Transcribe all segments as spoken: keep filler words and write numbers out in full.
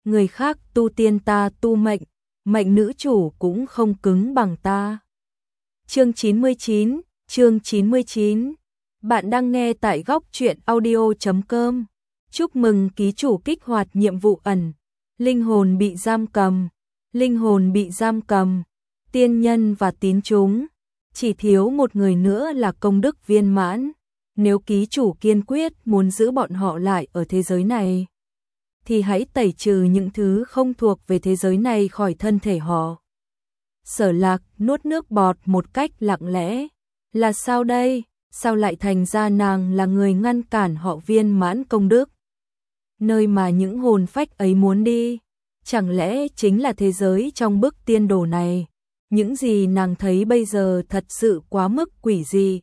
người khác tu tiên ta tu mệnh, mệnh nữ chủ cũng không cứng bằng ta. Chương chín mươi chín, chương chín mươi chín. Bạn đang nghe tại góc truyện audio chấm com. Chúc mừng ký chủ kích hoạt nhiệm vụ ẩn, linh hồn bị giam cầm, linh hồn bị giam cầm, tiên nhân và tín chúng, chỉ thiếu một người nữa là công đức viên mãn. Nếu ký chủ kiên quyết muốn giữ bọn họ lại ở thế giới này, thì hãy tẩy trừ những thứ không thuộc về thế giới này khỏi thân thể họ. Sở Lạc nuốt nước bọt một cách lặng lẽ. Là sao đây? Sao lại thành ra nàng là người ngăn cản họ viên mãn công đức? Nơi mà những hồn phách ấy muốn đi, chẳng lẽ chính là thế giới trong bức tiên đồ này? Những gì nàng thấy bây giờ thật sự quá mức quỷ dị.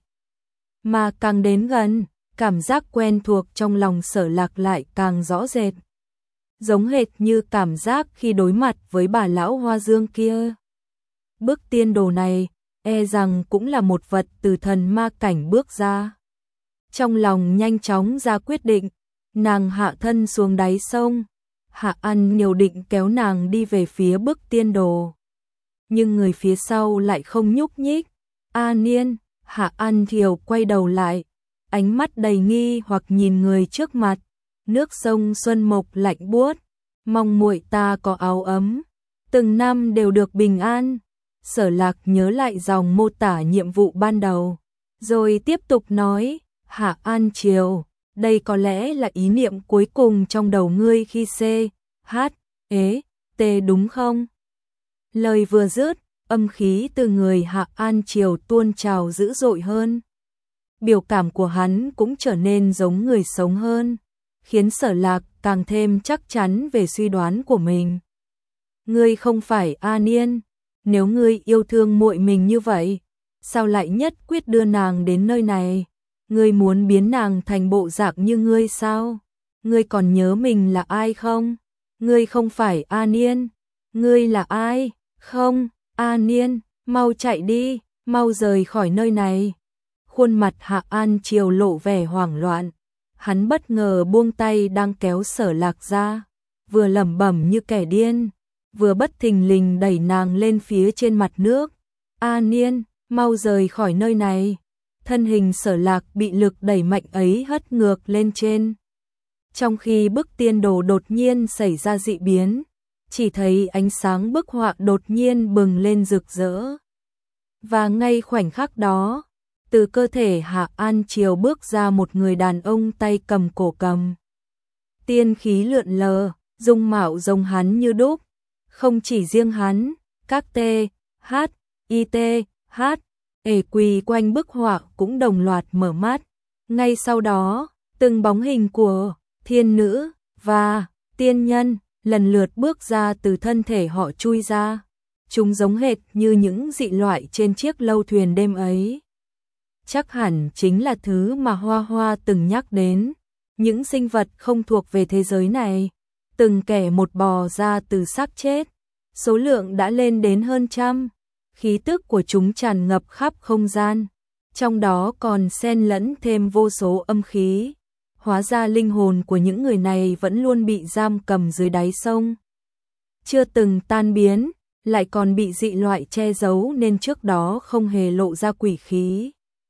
Mà càng đến gần, cảm giác quen thuộc trong lòng Sở Lạc lại càng rõ rệt. Giống hệt như cảm giác khi đối mặt với bà lão Hoa Dương kia. Bức tiên đồ này, e rằng cũng là một vật từ thần ma cảnh bước ra. Trong lòng nhanh chóng ra quyết định, nàng hạ thân xuống đáy sông. Hạ An Nhiều định kéo nàng đi về phía bức tiên đồ. Nhưng người phía sau lại không nhúc nhích. A Niên, Hạ An Thiều quay đầu lại, ánh mắt đầy nghi hoặc nhìn người trước mặt. Nước sông Xuân Mộc lạnh buốt, mong muội ta có áo ấm, từng năm đều được bình an. Sở Lạc nhớ lại dòng mô tả nhiệm vụ ban đầu, rồi tiếp tục nói, Hạ An Triều, đây có lẽ là ý niệm cuối cùng trong đầu ngươi khi C, H, ế, T đúng không? Lời vừa dứt, âm khí từ người Hạ An Triều tuôn trào dữ dội hơn. Biểu cảm của hắn cũng trở nên giống người sống hơn, khiến Sở Lạc càng thêm chắc chắn về suy đoán của mình. Ngươi không phải A Niên, nếu ngươi yêu thương muội mình như vậy, sao lại nhất quyết đưa nàng đến nơi này? Ngươi muốn biến nàng thành bộ dạng như ngươi sao? Ngươi còn nhớ mình là ai không? Ngươi không phải A Niên, ngươi là ai? Không, A Niên, mau chạy đi, mau rời khỏi nơi này. Khuôn mặt Hạ An Triều lộ vẻ hoảng loạn. Hắn bất ngờ buông tay đang kéo Sở Lạc ra, vừa lẩm bẩm như kẻ điên, vừa bất thình lình đẩy nàng lên phía trên mặt nước. A Niên, mau rời khỏi nơi này. Thân hình Sở Lạc bị lực đẩy mạnh ấy hất ngược lên trên. Trong khi bức tiên đồ đột nhiên xảy ra dị biến, chỉ thấy ánh sáng bức họa đột nhiên bừng lên rực rỡ. Và ngay khoảnh khắc đó, từ cơ thể Hạ An Triều bước ra một người đàn ông tay cầm cổ cầm. Tiên khí lượn lờ, dung mạo giống hắn như đúc. Không chỉ riêng hắn, các T, H, I T, H, ể quỳ quanh bức họa cũng đồng loạt mở mắt. Ngay sau đó, từng bóng hình của thiên nữ và tiên nhân lần lượt bước ra từ thân thể họ chui ra. Chúng giống hệt như những dị loại trên chiếc lâu thuyền đêm ấy. Chắc hẳn chính là thứ mà Hoa Hoa từng nhắc đến, những sinh vật không thuộc về thế giới này, từng kẻ một bò ra từ xác chết, số lượng đã lên đến hơn trăm, khí tức của chúng tràn ngập khắp không gian, trong đó còn xen lẫn thêm vô số âm khí. Hóa ra linh hồn của những người này vẫn luôn bị giam cầm dưới đáy sông, chưa từng tan biến, lại còn bị dị loại che giấu nên trước đó không hề lộ ra quỷ khí.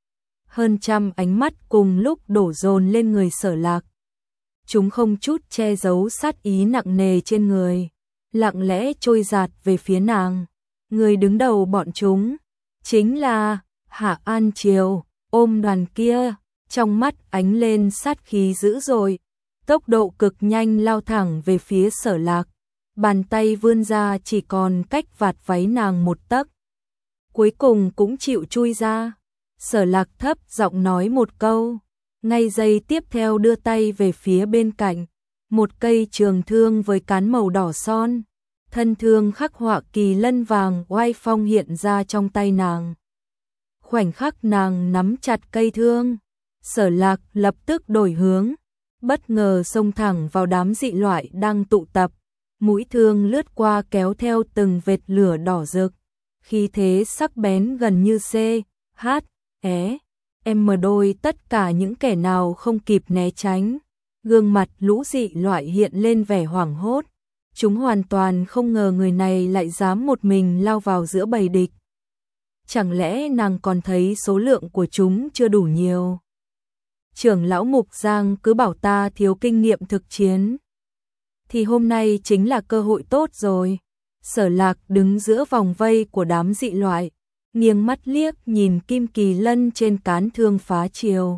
Hơn trăm ánh mắt cùng lúc đổ dồn lên người Sở Lạc. Chúng không chút che giấu sát ý nặng nề trên người, lặng lẽ trôi dạt về phía nàng. Người đứng đầu bọn chúng chính là Hạ An Triều, ôm đoàn kia, trong mắt ánh lên sát khí dữ dội, tốc độ cực nhanh lao thẳng về phía Sở Lạc. Bàn tay vươn ra chỉ còn cách vạt váy nàng một tấc, cuối cùng cũng chịu chui ra. Sở Lạc thấp giọng nói một câu, ngay giây tiếp theo đưa tay về phía bên cạnh, một cây trường thương với cán màu đỏ son, thân thương khắc họa kỳ lân vàng oai phong hiện ra trong tay nàng. Khoảnh khắc nàng nắm chặt cây thương, Sở Lạc lập tức đổi hướng, bất ngờ xông thẳng vào đám dị loại đang tụ tập, mũi thương lướt qua kéo theo từng vệt lửa đỏ rực, khí thế sắc bén gần như C, H, É, em mờ đôi tất cả những kẻ nào không kịp né tránh, gương mặt lũ dị loại hiện lên vẻ hoảng hốt, Chúng hoàn toàn không ngờ người này lại dám một mình lao vào giữa bầy địch. Chẳng lẽ nàng còn thấy số lượng của chúng chưa đủ nhiều? Trưởng lão Mục Giang cứ bảo ta thiếu kinh nghiệm thực chiến. Thì hôm nay chính là cơ hội tốt rồi. Sở Lạc đứng giữa vòng vây của đám dị loại, nghiêng mắt liếc nhìn Kim Kỳ Lân trên cán thương phá chiều.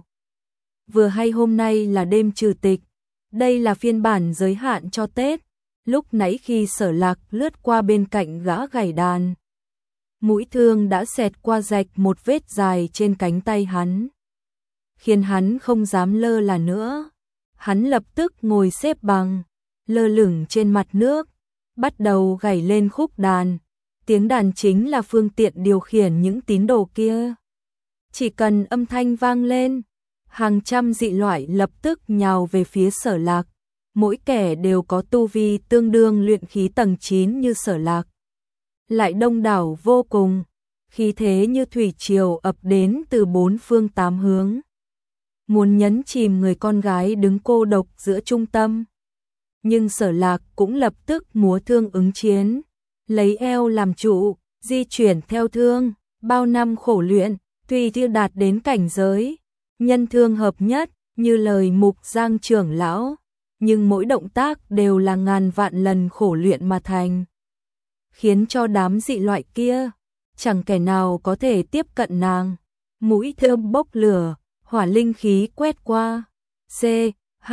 Vừa hay hôm nay là đêm trừ tịch, đây là phiên bản giới hạn cho Tết. Lúc nãy khi Sở Lạc lướt qua bên cạnh gã gảy đàn, mũi thương đã xẹt qua rạch một vết dài trên cánh tay hắn, khiến hắn không dám lơ là nữa. Hắn lập tức ngồi xếp bằng, lơ lửng trên mặt nước, bắt đầu gảy lên khúc đàn. Tiếng đàn chính là phương tiện điều khiển những tín đồ kia. Chỉ cần âm thanh vang lên, hàng trăm dị loại lập tức nhào về phía Sở Lạc. Mỗi kẻ đều có tu vi tương đương luyện khí tầng chín như Sở Lạc, lại đông đảo vô cùng, khí thế như thủy triều ập đến từ bốn phương tám hướng, muốn nhấn chìm người con gái đứng cô độc giữa trung tâm. Nhưng Sở Lạc cũng lập tức múa thương ứng chiến, lấy eo làm trụ, di chuyển theo thương. Bao năm khổ luyện, tuy chưa đạt đến cảnh giới nhân thương hợp nhất như lời Mục Giang trưởng lão, nhưng mỗi động tác đều là ngàn vạn lần khổ luyện mà thành, khiến cho đám dị loại kia chẳng kẻ nào có thể tiếp cận nàng. Mũi thương bốc lửa, hỏa linh khí quét qua, C, H,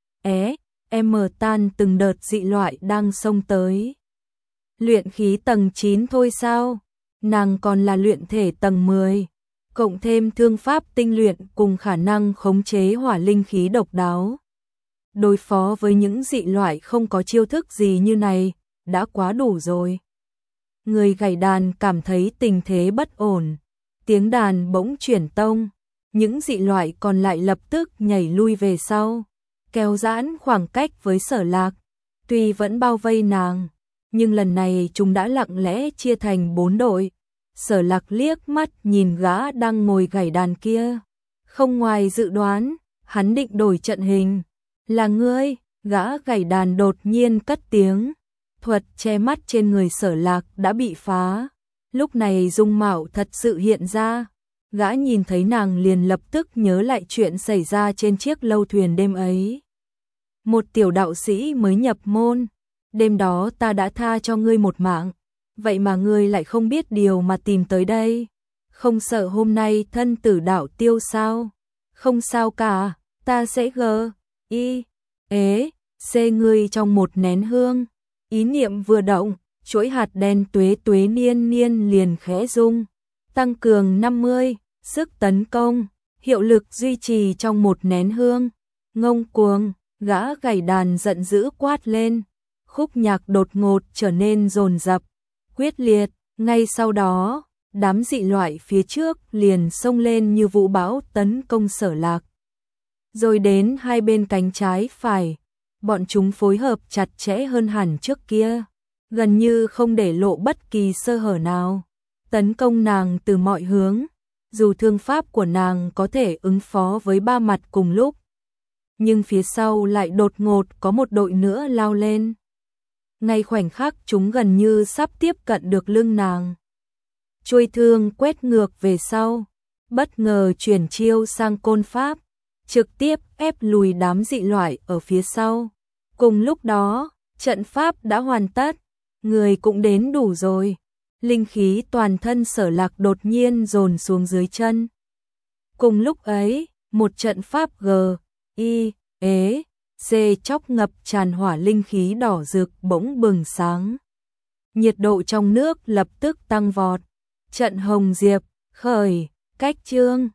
E, M tan từng đợt dị loại đang xông tới. Luyện khí tầng chín thôi sao? Nàng còn là luyện thể tầng mười, cộng thêm thương pháp tinh luyện cùng khả năng khống chế hỏa linh khí độc đáo. Đối phó với những dị loại không có chiêu thức gì như này, đã quá đủ rồi. Người gảy đàn cảm thấy tình thế bất ổn, tiếng đàn bỗng chuyển tông, những dị loại còn lại lập tức nhảy lui về sau, kéo giãn khoảng cách với Sở Lạc. Tuy vẫn bao vây nàng, nhưng lần này chúng đã lặng lẽ chia thành bốn đội. Sở Lạc liếc mắt nhìn gã đang ngồi gảy đàn kia, không ngoài dự đoán, hắn định đổi trận hình. Là ngươi? Gã gảy đàn đột nhiên cất tiếng. Thuật che mắt trên người Sở Lạc đã bị phá. Lúc này dung mạo thật sự hiện ra. Gã nhìn thấy nàng liền lập tức nhớ lại chuyện xảy ra trên chiếc lâu thuyền đêm ấy. Một tiểu đạo sĩ mới nhập môn, đêm đó ta đã tha cho ngươi một mạng, vậy mà ngươi lại không biết điều mà tìm tới đây. Không sợ hôm nay thân tử đạo tiêu sao? Không sao cả, ta sẽ gờ, y, ế, xê ngươi trong một nén hương. Ý niệm vừa động, chuỗi hạt đen tuế tuế niên niên liền khẽ rung, tăng cường năm mươi, sức tấn công, hiệu lực duy trì trong một nén hương. Ngông cuồng, gã gảy đàn giận dữ quát lên, khúc nhạc đột ngột trở nên dồn dập, quyết liệt. Ngay sau đó, đám dị loại phía trước liền xông lên như vũ bão tấn công Sở Lạc. Rồi đến hai bên cánh trái phải, bọn chúng phối hợp chặt chẽ hơn hẳn trước kia, gần như không để lộ bất kỳ sơ hở nào, tấn công nàng từ mọi hướng. Dù thương pháp của nàng có thể ứng phó với ba mặt cùng lúc, nhưng phía sau lại đột ngột có một đội nữa lao lên. Ngay khoảnh khắc chúng gần như sắp tiếp cận được lưng nàng, chuôi thương quét ngược về sau, bất ngờ chuyển chiêu sang côn pháp, trực tiếp ép lùi đám dị loại ở phía sau. Cùng lúc đó, trận pháp đã hoàn tất, người cũng đến đủ rồi. Linh khí toàn thân Sở Lạc đột nhiên dồn xuống dưới chân. Cùng lúc ấy, một trận pháp G, I, ế, C chóc ngập tràn hỏa linh khí đỏ rực bỗng bừng sáng. Nhiệt độ trong nước lập tức tăng vọt. Trận Hồng Diệp, khởi, cách chương.